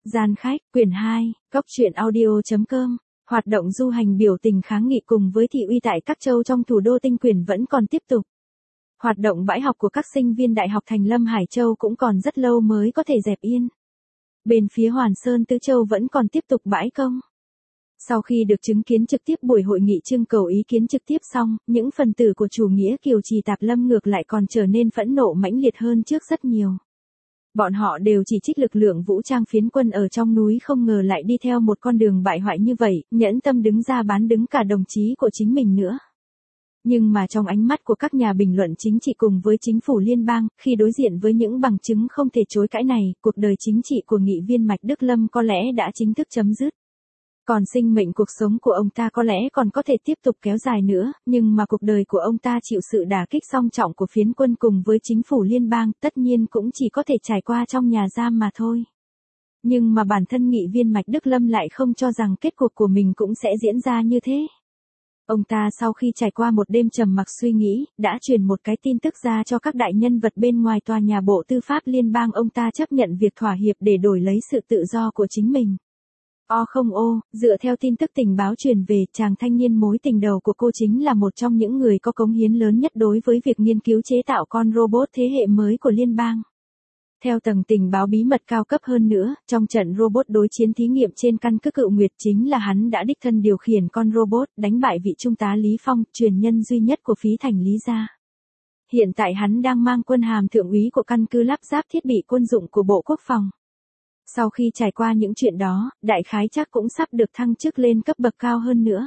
Gian khách, quyển 2, góc truyện audio.com. Hoạt động du hành biểu tình kháng nghị cùng với thị uy tại các châu trong thủ đô Tinh Quyền vẫn còn tiếp tục. Hoạt động bãi học của các sinh viên Đại học Thành Lâm Hải Châu cũng còn rất lâu mới có thể dẹp yên. Bên phía Hoàn Sơn Tứ Châu vẫn còn tiếp tục bãi công. Sau khi được chứng kiến trực tiếp buổi hội nghị trưng cầu ý kiến trực tiếp xong, những phần tử của chủ nghĩa Kiều Trì Tạp Lâm ngược lại còn trở nên phẫn nộ mãnh liệt hơn trước rất nhiều. Bọn họ đều chỉ trích lực lượng vũ trang phiến quân ở trong núi không ngờ lại đi theo một con đường bại hoại như vậy, nhẫn tâm đứng ra bán đứng cả đồng chí của chính mình nữa. Nhưng mà trong ánh mắt của các nhà bình luận chính trị cùng với chính phủ liên bang, khi đối diện với những bằng chứng không thể chối cãi này, cuộc đời chính trị của nghị viên Mạch Đức Lâm có lẽ đã chính thức chấm dứt. Còn sinh mệnh cuộc sống của ông ta có lẽ còn có thể tiếp tục kéo dài nữa, nhưng mà cuộc đời của ông ta chịu sự đả kích song trọng của phiến quân cùng với chính phủ liên bang, tất nhiên cũng chỉ có thể trải qua trong nhà giam mà thôi. Nhưng mà bản thân nghị viên Mạch Đức Lâm lại không cho rằng kết cục của mình cũng sẽ diễn ra như thế. Ông ta sau khi trải qua một đêm trầm mặc suy nghĩ, đã truyền một cái tin tức ra cho các đại nhân vật bên ngoài tòa nhà Bộ Tư pháp Liên bang. Ông ta chấp nhận việc thỏa hiệp để đổi lấy sự tự do của chính mình. Dựa theo tin tức tình báo truyền về, chàng thanh niên mối tình đầu của cô chính là một trong những người có cống hiến lớn nhất đối với việc nghiên cứu chế tạo con robot thế hệ mới của liên bang. Theo tầng tình báo bí mật cao cấp hơn nữa, trong trận robot đối chiến thí nghiệm trên căn cứ Cựu Nguyệt chính là hắn đã đích thân điều khiển con robot, đánh bại vị trung tá Lý Phong, truyền nhân duy nhất của phí thành Lý gia. Hiện tại hắn đang mang quân hàm thượng úy của căn cứ lắp ráp thiết bị quân dụng của Bộ Quốc phòng. Sau khi trải qua những chuyện đó, đại khái chắc cũng sắp được thăng chức lên cấp bậc cao hơn nữa.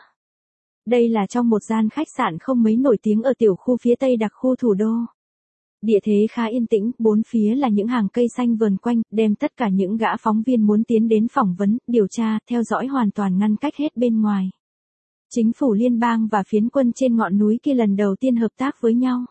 Đây là trong một gian khách sạn không mấy nổi tiếng ở tiểu khu phía tây đặc khu thủ đô. Địa thế khá yên tĩnh, bốn phía là những hàng cây xanh vờn quanh, đem tất cả những gã phóng viên muốn tiến đến phỏng vấn, điều tra, theo dõi hoàn toàn ngăn cách hết bên ngoài. Chính phủ liên bang và phiến quân trên ngọn núi kia lần đầu tiên hợp tác với nhau.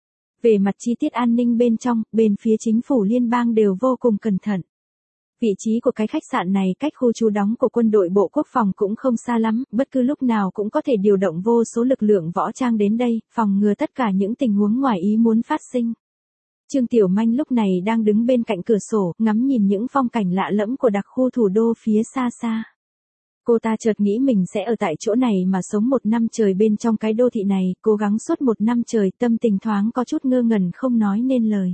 Về mặt chi tiết an ninh bên trong, bên phía chính phủ liên bang đều vô cùng cẩn thận. Vị trí của cái khách sạn này cách khu trú đóng của quân đội Bộ Quốc phòng cũng không xa lắm, bất cứ lúc nào cũng có thể điều động vô số lực lượng võ trang đến đây, phòng ngừa tất cả những tình huống ngoài ý muốn phát sinh. Trương Tiểu Manh lúc này đang đứng bên cạnh cửa sổ, ngắm nhìn những phong cảnh lạ lẫm của đặc khu thủ đô phía xa xa. Cô ta chợt nghĩ mình sẽ ở tại chỗ này mà sống một năm trời bên trong cái đô thị này, cố gắng suốt một năm trời, tâm tình thoáng có chút ngơ ngẩn không nói nên lời.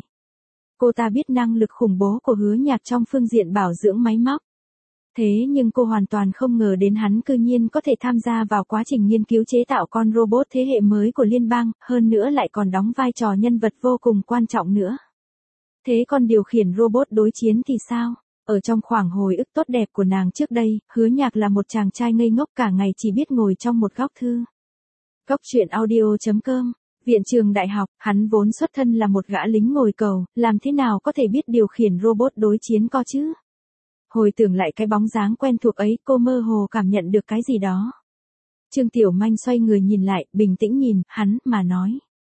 Cô ta biết năng lực khủng bố của Hứa Nhạc trong phương diện bảo dưỡng máy móc. Thế nhưng cô hoàn toàn không ngờ đến hắn cư nhiên có thể tham gia vào quá trình nghiên cứu chế tạo con robot thế hệ mới của liên bang, hơn nữa lại còn đóng vai trò nhân vật vô cùng quan trọng nữa. Thế còn điều khiển robot đối chiến thì sao? Ở trong khoảng hồi ức tốt đẹp của nàng trước đây, Hứa Nhạc là một chàng trai ngây ngốc cả ngày chỉ biết ngồi trong một góc thư. Góc truyện audio.com. Viện trường đại học, hắn vốn xuất thân là một gã lính ngồi cầu, làm thế nào có thể biết điều khiển robot đối chiến co chứ? Hồi tưởng lại cái bóng dáng quen thuộc ấy, cô mơ hồ cảm nhận được cái gì đó. Trương Tiểu Manh xoay người nhìn lại, bình tĩnh nhìn, hắn, mà nói.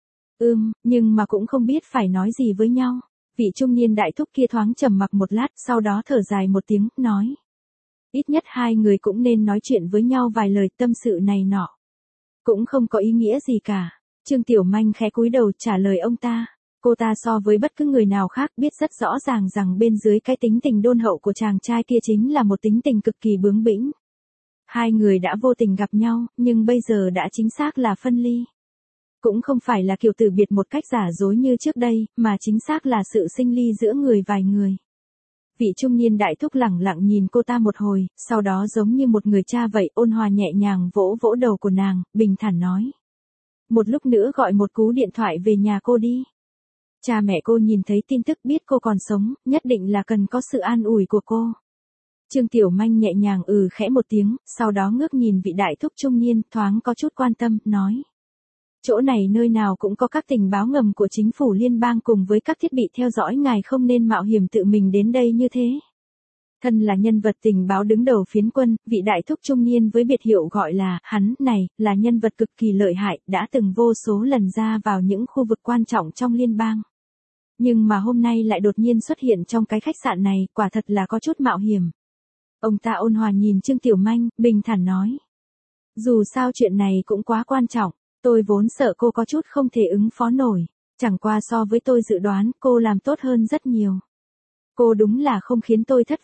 Nhưng mà cũng không biết phải nói gì với nhau. Vị trung niên đại thúc kia thoáng trầm mặc một lát, sau đó thở dài một tiếng, nói. Ít nhất hai người cũng nên nói chuyện với nhau vài lời, tâm sự này nọ. Cũng không có ý nghĩa gì cả. Trương Tiểu Manh khẽ cúi đầu trả lời ông ta. Cô ta so với bất cứ người nào khác biết rất rõ ràng rằng bên dưới cái tính tình đôn hậu của chàng trai kia chính là một tính tình cực kỳ bướng bỉnh. Hai người đã vô tình gặp nhau, nhưng bây giờ đã chính xác là phân ly. Cũng không phải là kiểu từ biệt một cách giả dối như trước đây, mà chính xác là sự sinh ly giữa vài người. Vị trung niên đại thúc lẳng lặng nhìn cô ta một hồi, sau đó giống như một người cha vậy ôn hòa nhẹ nhàng vỗ vỗ đầu của nàng, bình thản nói. Một lúc nữa gọi một cú điện thoại về nhà cô đi. Cha mẹ cô nhìn thấy tin tức biết cô còn sống, nhất định là cần có sự an ủi của cô. Trương Tiểu Manh nhẹ nhàng khẽ một tiếng, sau đó ngước nhìn vị đại thúc trung niên, thoáng có chút quan tâm, nói. Chỗ này nơi nào cũng có các tình báo ngầm của chính phủ liên bang cùng với các thiết bị theo dõi, ngài không nên mạo hiểm tự mình đến đây như thế. Thân là nhân vật tình báo đứng đầu phiến quân, vị đại thúc trung niên với biệt hiệu gọi là hắn này, là nhân vật cực kỳ lợi hại, đã từng vô số lần ra vào những khu vực quan trọng trong liên bang. Nhưng mà hôm nay lại đột nhiên xuất hiện trong cái khách sạn này, quả thật là có chút mạo hiểm. Ông ta ôn hòa nhìn Trương Tiểu Manh, bình thản nói. Dù sao chuyện này cũng quá quan trọng, tôi vốn sợ cô có chút không thể ứng phó nổi, chẳng qua so với tôi dự đoán cô làm tốt hơn rất nhiều. Cô đúng là không khiến tôi thất vọng.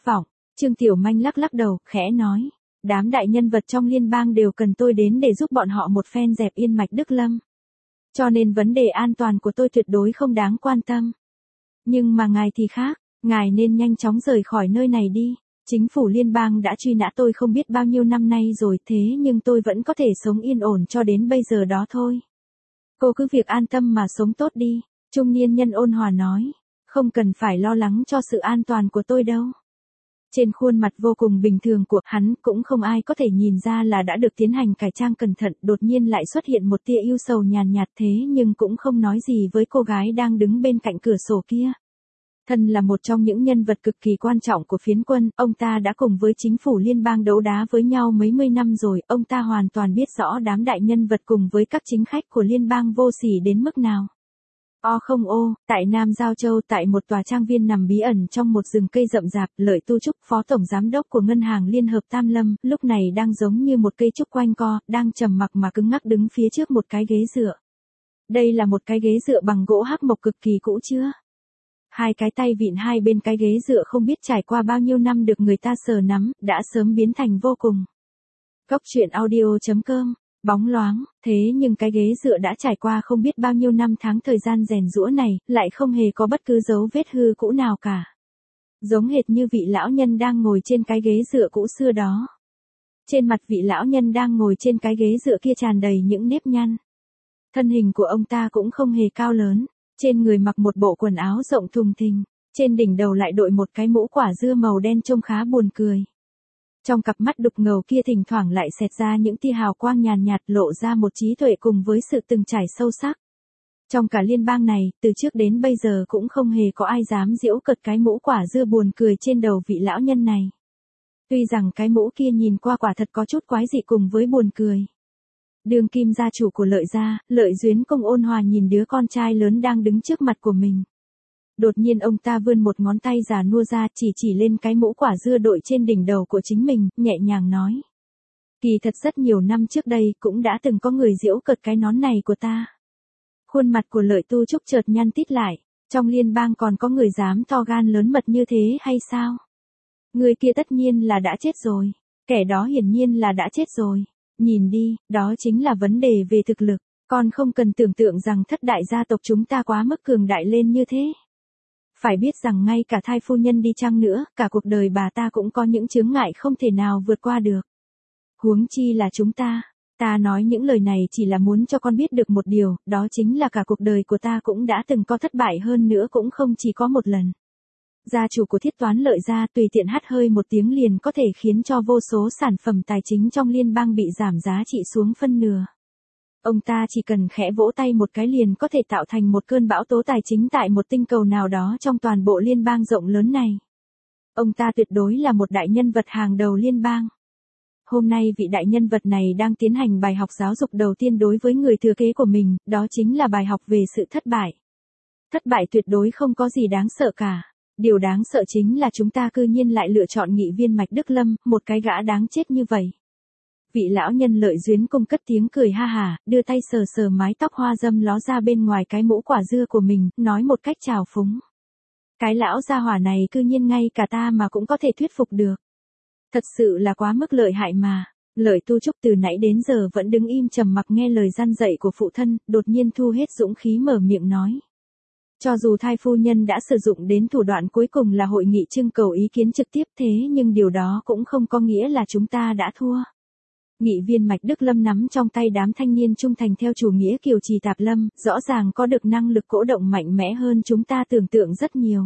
Trương Tiểu Manh lắc lắc đầu, khẽ nói. Đám đại nhân vật trong liên bang đều cần tôi đến để giúp bọn họ một phen dẹp yên Mạch Đức Lâm. Cho nên vấn đề an toàn của tôi tuyệt đối không đáng quan tâm. Nhưng mà ngài thì khác, ngài nên nhanh chóng rời khỏi nơi này đi. Chính phủ liên bang đã truy nã tôi không biết bao nhiêu năm nay rồi, thế nhưng tôi vẫn có thể sống yên ổn cho đến bây giờ đó thôi. Cô cứ việc an tâm mà sống tốt đi, trung niên nhân ôn hòa nói. Không cần phải lo lắng cho sự an toàn của tôi đâu. Trên khuôn mặt vô cùng bình thường của hắn cũng không ai có thể nhìn ra là đã được tiến hành cải trang cẩn thận, đột nhiên lại xuất hiện một tia ưu sầu nhàn nhạt thế nhưng cũng không nói gì với cô gái đang đứng bên cạnh cửa sổ kia. Thân là một trong những nhân vật cực kỳ quan trọng của phiến quân, ông ta đã cùng với chính phủ liên bang đấu đá với nhau mấy mươi năm rồi, ông ta hoàn toàn biết rõ đám đại nhân vật cùng với các chính khách của liên bang vô sỉ đến mức nào. Không tại Nam Giao Châu, tại một tòa trang viên nằm bí ẩn trong một rừng cây rậm rạp, Lợi Tu Trúc, phó tổng giám đốc của Ngân hàng Liên hợp Tam Lâm, lúc này đang giống như một cây trúc quanh co, đang trầm mặc mà cứng ngắc đứng phía trước một cái ghế dựa. Đây là một cái ghế dựa bằng gỗ hắc mộc cực kỳ cũ chưa? Hai cái tay vịn hai bên cái ghế dựa không biết trải qua bao nhiêu năm được người ta sờ nắm, đã sớm biến thành vô cùng. Góc truyện audio.com Bóng loáng, thế nhưng cái ghế dựa đã trải qua không biết bao nhiêu năm tháng thời gian rèn giũa này, lại không hề có bất cứ dấu vết hư cũ nào cả. Giống hệt như vị lão nhân đang ngồi trên cái ghế dựa cũ xưa đó. Trên mặt vị lão nhân đang ngồi trên cái ghế dựa kia tràn đầy những nếp nhăn. Thân hình của ông ta cũng không hề cao lớn, trên người mặc một bộ quần áo rộng thùng thình, trên đỉnh đầu lại đội một cái mũ quả dưa màu đen trông khá buồn cười. Trong cặp mắt đục ngầu kia thỉnh thoảng lại xẹt ra những tia hào quang nhàn nhạt lộ ra một trí tuệ cùng với sự từng trải sâu sắc. Trong cả liên bang này, từ trước đến bây giờ cũng không hề có ai dám giễu cợt cái mũ quả dưa buồn cười trên đầu vị lão nhân này. Tuy rằng cái mũ kia nhìn qua quả thật có chút quái dị cùng với buồn cười. Đương kim gia chủ của Lợi gia, Lợi Duyến Công ôn hòa nhìn đứa con trai lớn đang đứng trước mặt của mình. Đột nhiên ông ta vươn một ngón tay già nua ra chỉ lên cái mũ quả dưa đội trên đỉnh đầu của chính mình, nhẹ nhàng nói. Kỳ thật rất nhiều năm trước đây cũng đã từng có người giễu cợt cái nón này của ta. Khuôn mặt của Lợi Tu Trúc chợt nhăn tít lại, trong liên bang còn có người dám to gan lớn mật như thế hay sao? Người kia tất nhiên là đã chết rồi, kẻ đó hiển nhiên là đã chết rồi. Nhìn đi, đó chính là vấn đề về thực lực, con không cần tưởng tượng rằng thất đại gia tộc chúng ta quá mức cường đại lên như thế. Phải biết rằng ngay cả thai phu nhân đi chăng nữa, cả cuộc đời bà ta cũng có những chướng ngại không thể nào vượt qua được. Huống chi là chúng ta. Ta nói những lời này chỉ là muốn cho con biết được một điều, đó chính là cả cuộc đời của ta cũng đã từng có thất bại, hơn nữa cũng không chỉ có một lần. Gia chủ của Thiết Toán Lợi gia tùy tiện hắt hơi một tiếng liền có thể khiến cho vô số sản phẩm tài chính trong liên bang bị giảm giá trị xuống phân nửa. Ông ta chỉ cần khẽ vỗ tay một cái liền có thể tạo thành một cơn bão tố tài chính tại một tinh cầu nào đó trong toàn bộ liên bang rộng lớn này. Ông ta tuyệt đối là một đại nhân vật hàng đầu liên bang. Hôm nay vị đại nhân vật này đang tiến hành bài học giáo dục đầu tiên đối với người thừa kế của mình, đó chính là bài học về sự thất bại. Thất bại tuyệt đối không có gì đáng sợ cả. Điều đáng sợ chính là chúng ta cư nhiên lại lựa chọn nghị viên Mạch Đức Lâm, một cái gã đáng chết như vậy. Vị lão nhân Lợi Duyến Công cất tiếng cười ha hả, đưa tay sờ sờ mái tóc hoa râm ló ra bên ngoài cái mũ quả dưa của mình, nói một cách trào phúng. Cái lão gia hỏa này cư nhiên ngay cả ta mà cũng có thể thuyết phục được. Thật sự là quá mức lợi hại mà. Lợi Tu Trúc từ nãy đến giờ vẫn đứng im trầm mặc nghe lời răn dạy của phụ thân, đột nhiên thu hết dũng khí mở miệng nói. Cho dù thai phu nhân đã sử dụng đến thủ đoạn cuối cùng là hội nghị trưng cầu ý kiến trực tiếp, thế nhưng điều đó cũng không có nghĩa là chúng ta đã thua. Nghị viên Mạch Đức Lâm nắm trong tay đám thanh niên trung thành theo chủ nghĩa Kiều Trì Tạp Lâm, rõ ràng có được năng lực cỗ động mạnh mẽ hơn chúng ta tưởng tượng rất nhiều.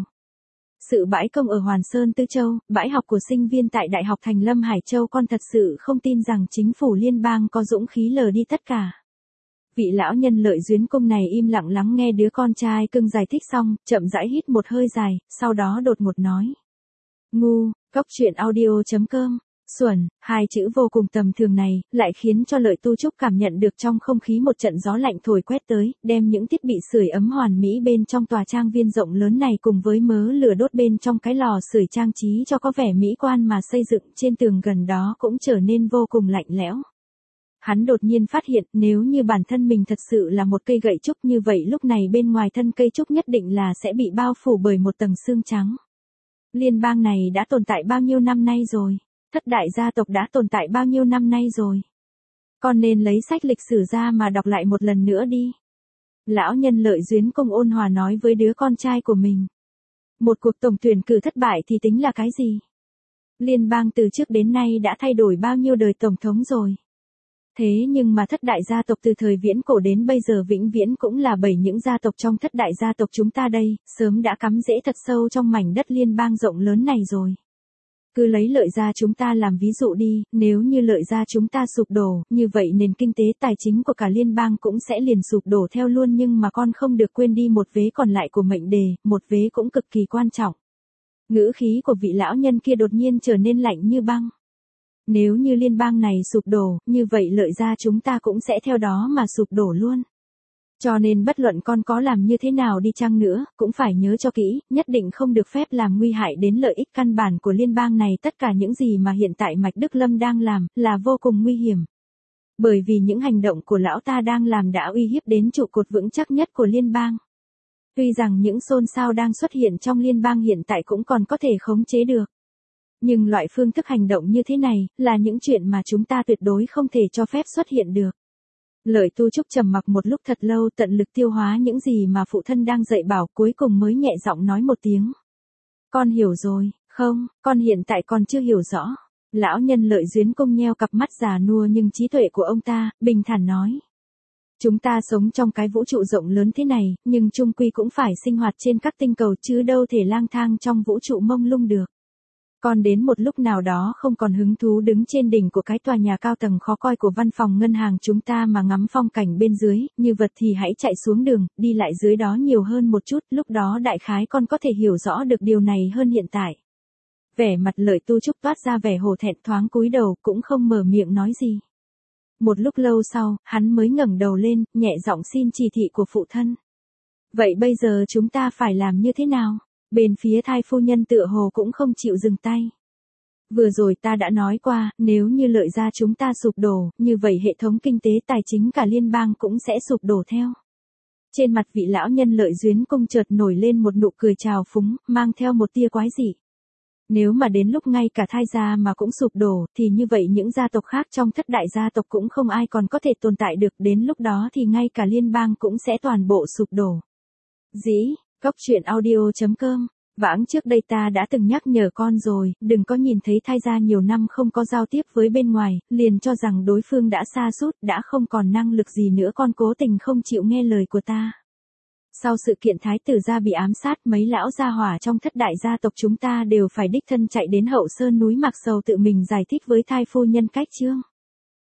Sự bãi công ở Hoàn Sơn Tư Châu, bãi học của sinh viên tại Đại học Thành Lâm Hải Châu, con thật sự không tin rằng chính phủ liên bang có dũng khí lờ đi tất cả. Vị lão nhân Lợi Duyến Công này im lặng lắng nghe đứa con trai cưng giải thích xong, chậm rãi hít một hơi dài, sau đó đột ngột nói. Ngu, góc truyện audio.com. Xuẩn, hai chữ vô cùng tầm thường này, lại khiến cho Lợi Tu Trúc cảm nhận được trong không khí một trận gió lạnh thổi quét tới, đem những thiết bị sưởi ấm hoàn mỹ bên trong tòa trang viên rộng lớn này cùng với mớ lửa đốt bên trong cái lò sưởi trang trí cho có vẻ mỹ quan mà xây dựng trên tường gần đó cũng trở nên vô cùng lạnh lẽo. Hắn đột nhiên phát hiện nếu như bản thân mình thật sự là một cây gậy trúc như vậy lúc này bên ngoài thân cây trúc nhất định là sẽ bị bao phủ bởi một tầng sương trắng. Liên bang này đã tồn tại bao nhiêu năm nay rồi? Thất đại gia tộc đã tồn tại bao nhiêu năm nay rồi? Con nên lấy sách lịch sử ra mà đọc lại một lần nữa đi. Lão nhân Lợi Duyến Công ôn hòa nói với đứa con trai của mình. Một cuộc tổng tuyển cử thất bại thì tính là cái gì? Liên bang từ trước đến nay đã thay đổi bao nhiêu đời tổng thống rồi. Thế nhưng mà thất đại gia tộc từ thời viễn cổ đến bây giờ vĩnh viễn cũng là bảy những gia tộc trong thất đại gia tộc chúng ta đây, sớm đã cắm rễ thật sâu trong mảnh đất liên bang rộng lớn này rồi. Cứ lấy Lợi gia chúng ta làm ví dụ đi, nếu như Lợi gia chúng ta sụp đổ, như vậy nền kinh tế tài chính của cả liên bang cũng sẽ liền sụp đổ theo luôn, nhưng mà con không được quên đi một vế còn lại của mệnh đề, một vế cũng cực kỳ quan trọng. Ngữ khí của vị lão nhân kia đột nhiên trở nên lạnh như băng. Nếu như liên bang này sụp đổ, như vậy Lợi gia chúng ta cũng sẽ theo đó mà sụp đổ luôn. Cho nên bất luận con có làm như thế nào đi chăng nữa, cũng phải nhớ cho kỹ, nhất định không được phép làm nguy hại đến lợi ích căn bản của liên bang này. Tất cả những gì mà hiện tại Mạch Đức Lâm đang làm, là vô cùng nguy hiểm. Bởi vì những hành động của lão ta đang làm đã uy hiếp đến trụ cột vững chắc nhất của liên bang. Tuy rằng những xôn xao đang xuất hiện trong liên bang hiện tại cũng còn có thể khống chế được. Nhưng loại phương thức hành động như thế này, là những chuyện mà chúng ta tuyệt đối không thể cho phép xuất hiện được. Lợi Tu Trúc trầm mặc một lúc thật lâu, tận lực tiêu hóa những gì mà phụ thân đang dạy bảo, cuối cùng mới nhẹ giọng nói một tiếng. Con hiểu rồi, không, con hiện tại còn chưa hiểu rõ. Lão nhân Lợi Duyến Công nheo cặp mắt già nua nhưng trí tuệ của ông ta, bình thản nói. Chúng ta sống trong cái vũ trụ rộng lớn thế này, nhưng chung quy cũng phải sinh hoạt trên các tinh cầu chứ đâu thể lang thang trong vũ trụ mông lung được. Còn đến một lúc nào đó không còn hứng thú đứng trên đỉnh của cái tòa nhà cao tầng khó coi của văn phòng ngân hàng chúng ta mà ngắm phong cảnh bên dưới, như vật thì hãy chạy xuống đường, đi lại dưới đó nhiều hơn một chút, lúc đó đại khái con có thể hiểu rõ được điều này hơn hiện tại. Vẻ mặt Lợi Tu Trúc toát ra vẻ hổ thẹn, thoáng cúi đầu, cũng không mở miệng nói gì. Một lúc lâu sau, hắn mới ngẩng đầu lên, nhẹ giọng xin chỉ thị của phụ thân. Vậy bây giờ chúng ta phải làm như thế nào? Bên phía Thai phu nhân tựa hồ cũng không chịu dừng tay. Vừa rồi ta đã nói qua, nếu như Lợi gia chúng ta sụp đổ, như vậy hệ thống kinh tế tài chính cả liên bang cũng sẽ sụp đổ theo. Trên mặt vị lão nhân Lợi Duyến Công chợt nổi lên một nụ cười trào phúng, mang theo một tia quái dị. Nếu mà đến lúc ngay cả Thai gia mà cũng sụp đổ, thì như vậy những gia tộc khác trong thất đại gia tộc cũng không ai còn có thể tồn tại được, đến lúc đó thì ngay cả liên bang cũng sẽ toàn bộ sụp đổ. Cốc truyện audio.com. Vãng trước đây ta đã từng nhắc nhở con rồi, đừng có nhìn thấy Thai gia nhiều năm không có giao tiếp với bên ngoài, liền cho rằng đối phương đã sa sút, đã không còn năng lực gì nữa, con cố tình không chịu nghe lời của ta. Sau sự kiện thái tử gia bị ám sát, mấy lão gia hỏa trong thất đại gia tộc chúng ta đều phải đích thân chạy đến Hậu Sơn núi Mạc Sầu tự mình giải thích với Thai phu nhân cách chương.